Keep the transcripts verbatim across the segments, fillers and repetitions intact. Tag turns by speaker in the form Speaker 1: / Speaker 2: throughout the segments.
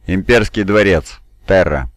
Speaker 1: Имперский дворец. Терра.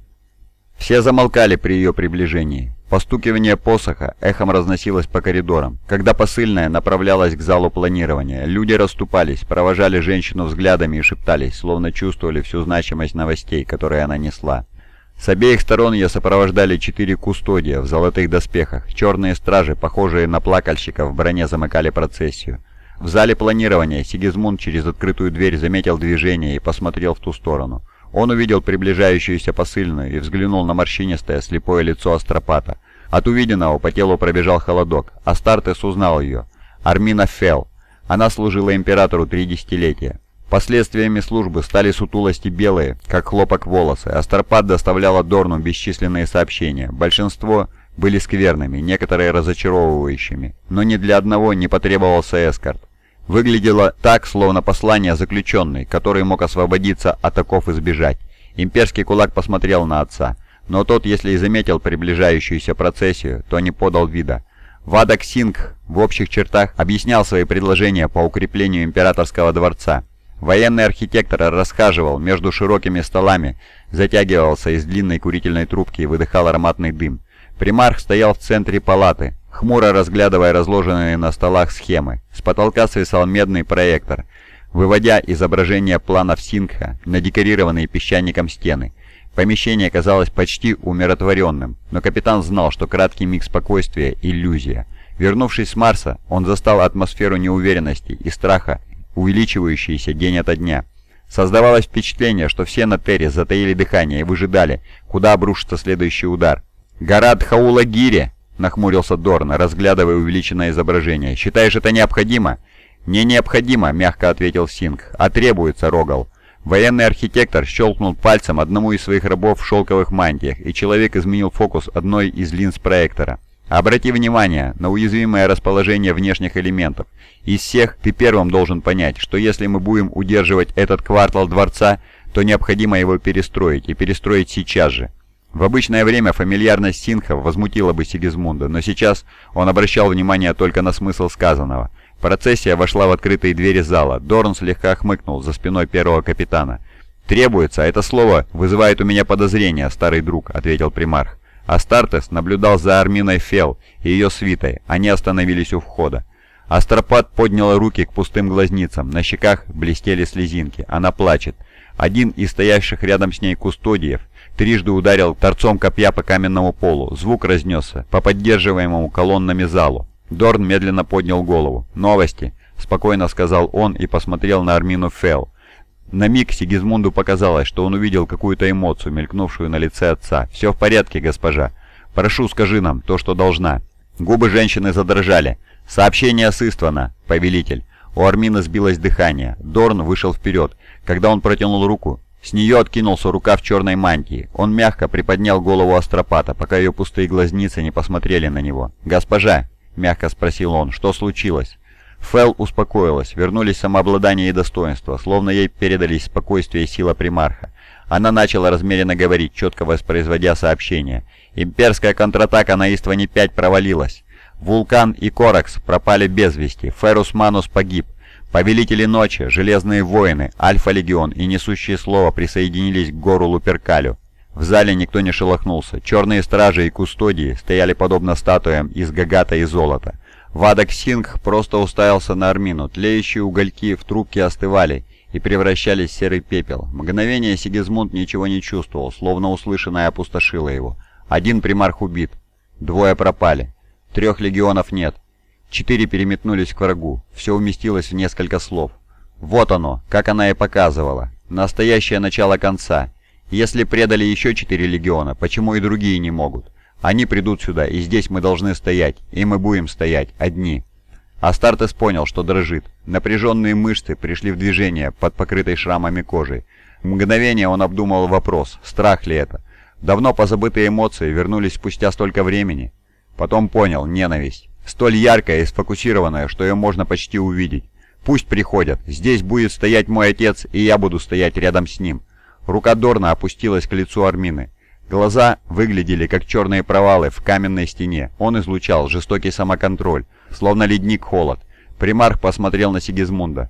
Speaker 1: Все замолкали при ее приближении. Постукивание посоха эхом разносилось по коридорам. Когда посыльная направлялась к залу планирования, люди расступались, провожали женщину взглядами и шептались, словно чувствовали всю значимость новостей, которые она несла. С обеих сторон ее сопровождали четыре кустодия в золотых доспехах. Черные стражи, похожие на плакальщиков, в броне замыкали процессию. В зале планирования Сигизмунд через открытую дверь заметил движение и посмотрел в ту сторону. Он увидел приближающуюся посыльную и взглянул на морщинистое слепое лицо Астропата. От увиденного по телу пробежал холодок. Астартес узнал ее. Армина Фел. Она служила императору три десятилетия. Последствиями службы стали сутулости белые, как хлопок волосы. Астропат доставляла Дорну бесчисленные сообщения. Большинство были скверными, некоторые разочаровывающими. Но ни для одного не потребовался эскорт. Выглядело так, словно послание заключенный, который мог освободиться от оков и сбежать. Имперский кулак посмотрел на отца, но тот, если и заметил приближающуюся процессию, то не подал вида. Вадак Сингх в общих чертах объяснял свои предложения по укреплению императорского дворца. Военный архитектор расхаживал между широкими столами, затягивался из длинной курительной трубки и выдыхал ароматный дым. Примарх стоял в центре палаты, хмуро разглядывая разложенные на столах схемы. С потолка свисал медный проектор, выводя изображение планов Сингха на декорированные песчаником стены. Помещение казалось почти умиротворенным, но капитан знал, что краткий миг спокойствия – иллюзия. Вернувшись с Марса, он застал атмосферу неуверенности и страха, увеличивающейся день ото дня. Создавалось впечатление, что все на Терре затаили дыхание и выжидали, куда обрушится следующий удар. «Гора Дхаула-Гири!» — нахмурился Дорн, разглядывая увеличенное изображение. «Считаешь, это необходимо?» «Не необходимо», — мягко ответил Сингх, — «а требуется, Рогал». Военный архитектор щелкнул пальцем одному из своих рабов в шелковых мантиях, и человек изменил фокус одной из линз проектора. «Обрати внимание на уязвимое расположение внешних элементов. Из всех ты первым должен понять, что если мы будем удерживать этот квартал дворца, то необходимо его перестроить, и перестроить сейчас же». В обычное время фамильярность Сингха возмутила бы Сигизмунда, но сейчас он обращал внимание только на смысл сказанного. Процессия вошла в открытые двери зала. Дорн слегка хмыкнул за спиной первого капитана. «Требуется, это слово вызывает у меня подозрения, старый друг», — ответил примарх. Астартес наблюдал за Арминой Фел и ее свитой. Они остановились у входа. Астропат подняла руки к пустым глазницам. На щеках блестели слезинки. Она плачет. Один из стоящих рядом с ней кустодиев трижды ударил торцом копья по каменному полу. Звук разнесся по поддерживаемому колоннами залу. Дорн медленно поднял голову. «Новости», — спокойно сказал он и посмотрел на Армину Фел. На миг Сигизмунду показалось, что он увидел какую-то эмоцию, мелькнувшую на лице отца. «Все в порядке, госпожа. Прошу, скажи нам то, что должна». Губы женщины задрожали. «Сообщение сыствано, повелитель». У Армины сбилось дыхание. Дорн вышел вперед. Когда он протянул руку, с нее откинулся рукав черной мантии. Он мягко приподнял голову Астропата, пока ее пустые глазницы не посмотрели на него. «Госпожа», — мягко спросил он, — «что случилось?» Фел успокоилась, вернулись самообладание и достоинство, словно ей передались спокойствие и сила примарха. Она начала размеренно говорить, четко воспроизводя сообщение. «Имперская контратака на Истване пять провалилась. Вулкан и Коракс пропали без вести. Феррус Манус погиб. Повелители Ночи, Железные Воины, Альфа-Легион и Несущие Слово присоединились к Гору Луперкалю». В зале никто не шелохнулся. Черные стражи и кустодии стояли подобно статуям из гагата и золота. Вадак Сингх просто уставился на Армину. Тлеющие угольки в трубке остывали и превращались в серый пепел. Мгновение Сигизмунд ничего не чувствовал, словно услышанное опустошило его. Один примарх убит. Двое пропали. Трех легионов нет. Четыре переметнулись к врагу. Все уместилось в несколько слов. Вот оно, как она и показывала. Настоящее начало конца. Если предали еще четыре легиона, почему и другие не могут? Они придут сюда, и здесь мы должны стоять, и мы будем стоять, одни». Астартес понял, что дрожит. Напряженные мышцы пришли в движение под покрытой шрамами кожей. В мгновение он обдумал вопрос, страх ли это. Давно позабытые эмоции вернулись спустя столько времени. Потом понял, ненависть. Столь яркая и сфокусированная, что ее можно почти увидеть. «Пусть приходят, здесь будет стоять мой отец, и я буду стоять рядом с ним». Рука Дорна опустилась к лицу Армины. Глаза выглядели как черные провалы в каменной стене. Он излучал жестокий самоконтроль, словно ледник холод. Примарх посмотрел на Сигизмунда.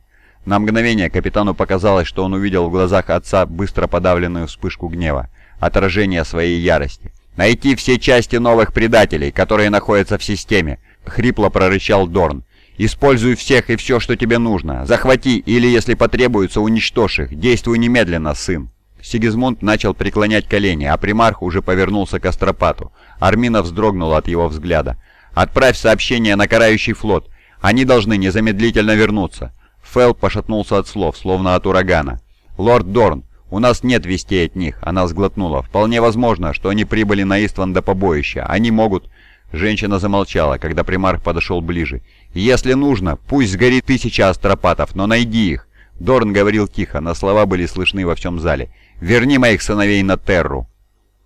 Speaker 1: На мгновение капитану показалось, что он увидел в глазах отца быстро подавленную вспышку гнева, отражение своей ярости. «Найти все части новых предателей, которые находятся в системе!» — хрипло прорычал Дорн. «Используй всех и все, что тебе нужно. Захвати или, если потребуется, уничтожь их. Действуй немедленно, сын!» Сигизмунд начал преклонять колени, а примарх уже повернулся к Астропату. Армина вздрогнула от его взгляда. «Отправь сообщение на карающий флот. Они должны незамедлительно вернуться». Фэл пошатнулся от слов, словно от урагана. «Лорд Дорн, у нас нет вестей от них», — она сглотнула. «Вполне возможно, что они прибыли на Истван до побоища. Они могут...» Женщина замолчала, когда примарх подошел ближе. «Если нужно, пусть сгорит тысяча астропатов, но найди их». Дорн говорил тихо, но слова были слышны во всем зале. «Верни моих сыновей на Терру».